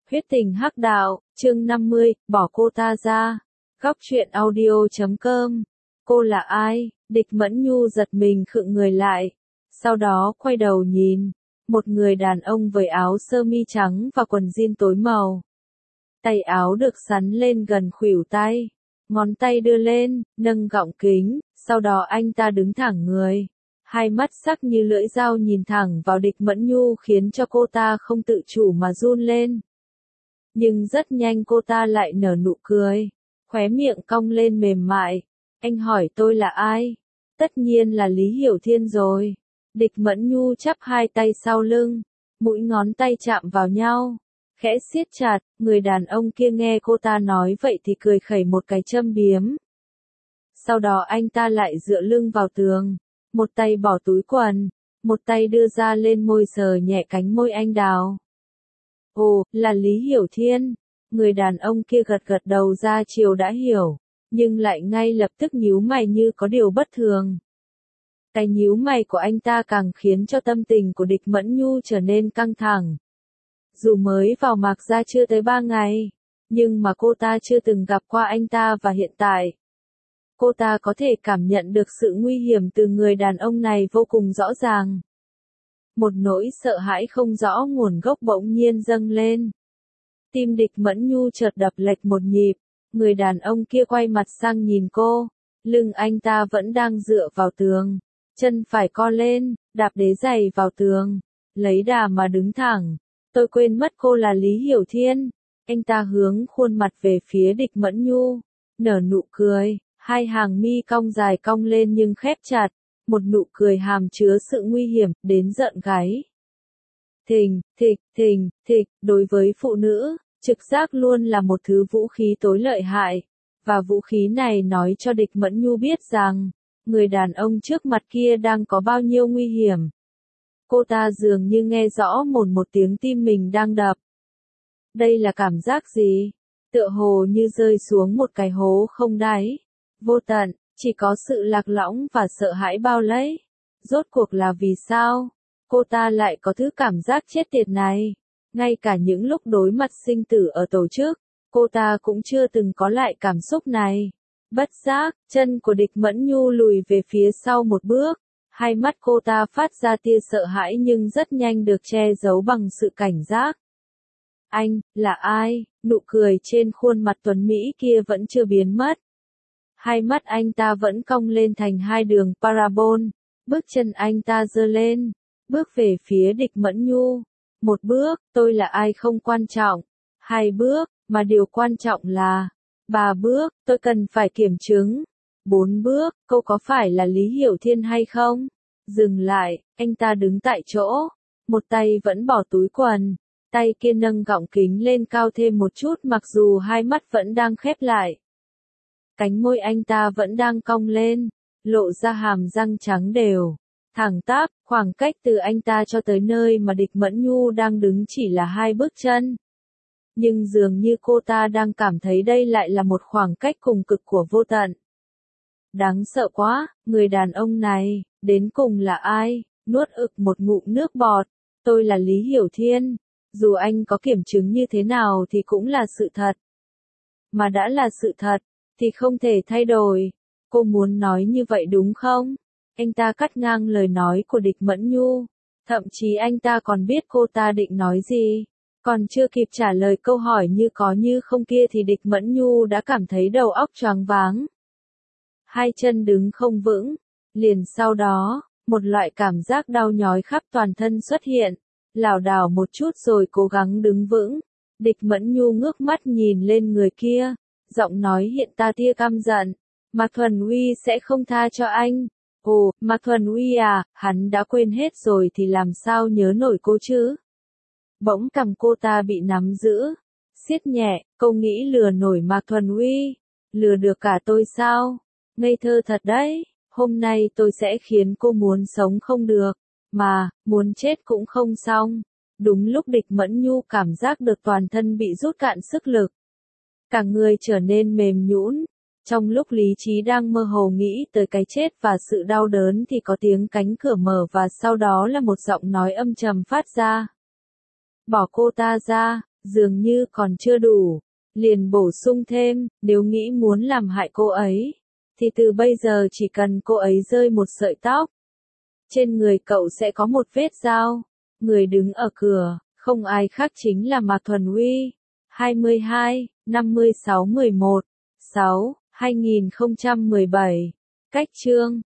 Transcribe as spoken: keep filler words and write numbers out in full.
Huyết tình hắc đạo, chương năm mươi, bỏ cô ta ra. Góc truyện audio chấm com. Cô là ai? Địch Mẫn Nhu giật mình khựng người lại. Sau đó quay đầu nhìn. Một người đàn ông với áo sơ mi trắng và quần jean tối màu. Tay áo được sắn lên gần khuỷu tay. Ngón tay đưa lên, nâng gọng kính. Sau đó anh ta đứng thẳng người. Hai mắt sắc như lưỡi dao nhìn thẳng vào Địch Mẫn Nhu khiến cho cô ta không tự chủ mà run lên. Nhưng rất nhanh cô ta lại nở nụ cười, khóe miệng cong lên mềm mại. Anh hỏi tôi là ai? Tất nhiên là Lý Hiểu Thiên rồi. Địch Mẫn Nhu chắp hai tay sau lưng, mũi ngón tay chạm vào nhau, khẽ siết chặt. Người đàn ông kia nghe cô ta nói vậy thì cười khẩy một cái châm biếm. Sau đó anh ta lại dựa lưng vào tường, một tay bỏ túi quần, một tay đưa ra lên môi sờ nhẹ cánh môi anh đào. Ồ, là Lý Hiểu Thiên. Người đàn ông kia gật gật đầu ra chiều đã hiểu, nhưng lại ngay lập tức nhíu mày như có điều bất thường. Cái nhíu mày của anh ta càng khiến cho tâm tình của Địch Mẫn Nhu trở nên căng thẳng. Dù mới vào Mạc Gia chưa tới ba ngày, nhưng mà cô ta chưa từng gặp qua anh ta và hiện tại. Cô ta có thể cảm nhận được sự nguy hiểm từ người đàn ông này vô cùng rõ ràng. Một nỗi sợ hãi không rõ nguồn gốc bỗng nhiên dâng lên. Tim Địch Mẫn Nhu chợt đập lệch một nhịp, người đàn ông kia quay mặt sang nhìn cô, lưng anh ta vẫn đang dựa vào tường, chân phải co lên, đạp đế giày vào tường, lấy đà mà đứng thẳng. Tôi quên mất cô là Lý Hiểu Thiên. Anh ta hướng khuôn mặt về phía Địch Mẫn Nhu, nở nụ cười, hai hàng mi cong dài cong lên nhưng khép chặt. Một nụ cười hàm chứa sự nguy hiểm, đến giận gáy. Thình, thịch, thình, thịch, đối với phụ nữ, trực giác luôn là một thứ vũ khí tối lợi hại. Và vũ khí này nói cho Địch Mẫn Nhu biết rằng, người đàn ông trước mặt kia đang có bao nhiêu nguy hiểm. Cô ta dường như nghe rõ một một tiếng tim mình đang đập. Đây là cảm giác gì? Tựa hồ như rơi xuống một cái hố không đáy, vô tận. Chỉ có sự lạc lõng và sợ hãi bao lấy. Rốt cuộc là vì sao? Cô ta lại có thứ cảm giác chết tiệt này. Ngay cả những lúc đối mặt sinh tử ở tổ chức, cô ta cũng chưa từng có lại cảm xúc này. Bất giác, chân của Địch Mẫn Nhu lùi về phía sau một bước. Hai mắt cô ta phát ra tia sợ hãi nhưng rất nhanh được che giấu bằng sự cảnh giác. Anh, là ai? Nụ cười trên khuôn mặt tuấn Mỹ kia vẫn chưa biến mất. Hai mắt anh ta vẫn cong lên thành hai đường parabol, bước chân anh ta giơ lên, bước về phía Địch Mẫn Nhu. Một bước, tôi là ai không quan trọng. Hai bước, mà điều quan trọng là. Ba bước, tôi cần phải kiểm chứng. Bốn bước, cô có phải là Lý Hiểu Thiên hay không? Dừng lại, anh ta đứng tại chỗ, một tay vẫn bỏ túi quần, tay kia nâng gọng kính lên cao thêm một chút mặc dù hai mắt vẫn đang khép lại. Cánh môi anh ta vẫn đang cong lên, lộ ra hàm răng trắng đều, thẳng tắp. Khoảng cách từ anh ta cho tới nơi mà Địch Mẫn Nhu đang đứng chỉ là hai bước chân. Nhưng dường như cô ta đang cảm thấy đây lại là một khoảng cách cùng cực của vô tận. Đáng sợ quá, người đàn ông này, đến cùng là ai? Nuốt ực một ngụm nước bọt. Tôi là Lý Hiểu Thiên. Dù anh có kiểm chứng như thế nào thì cũng là sự thật. Mà đã là sự thật thì không thể thay đổi. Cô muốn nói như vậy đúng không? Anh ta cắt ngang lời nói của Địch Mẫn Nhu. Thậm chí anh ta còn biết cô ta định nói gì. Còn chưa kịp trả lời câu hỏi như có như không kia thì Địch Mẫn Nhu đã cảm thấy đầu óc choáng váng. Hai chân đứng không vững. Liền sau đó, một loại cảm giác đau nhói khắp toàn thân xuất hiện. Lảo đảo một chút rồi cố gắng đứng vững. Địch Mẫn Nhu ngước mắt nhìn lên người kia. Giọng nói hiện ta tia căm giận. Mạc Thuần Uy sẽ không tha cho anh. Ồ, Mạc Thuần Uy à, hắn đã quên hết rồi thì làm sao nhớ nổi cô chứ? Bỗng cằm cô ta bị nắm giữ, siết nhẹ. Cô nghĩ lừa nổi Mạc Thuần Uy? Lừa được cả tôi sao? Ngây thơ thật đấy. Hôm nay tôi sẽ khiến cô muốn sống không được, mà, muốn chết cũng không xong. Đúng lúc Địch Mẫn Nhu cảm giác được toàn thân bị rút cạn sức lực. Cả người trở nên mềm nhũn. Trong lúc lý trí đang mơ hồ nghĩ tới cái chết và sự đau đớn thì có tiếng cánh cửa mở và sau đó là một giọng nói âm trầm phát ra. Bỏ cô ta ra. dường như còn chưa đủ, liền bổ sung thêm, nếu nghĩ muốn làm hại cô ấy, thì từ bây giờ chỉ cần cô ấy rơi một sợi tóc, trên người cậu sẽ có một vết dao. Người đứng ở cửa, không ai khác chính là Mạc Thuần Huy. hai mươi hai, năm mươi sáu mười một, sáu, hai nghìn không trăm mười bảy. Cách chương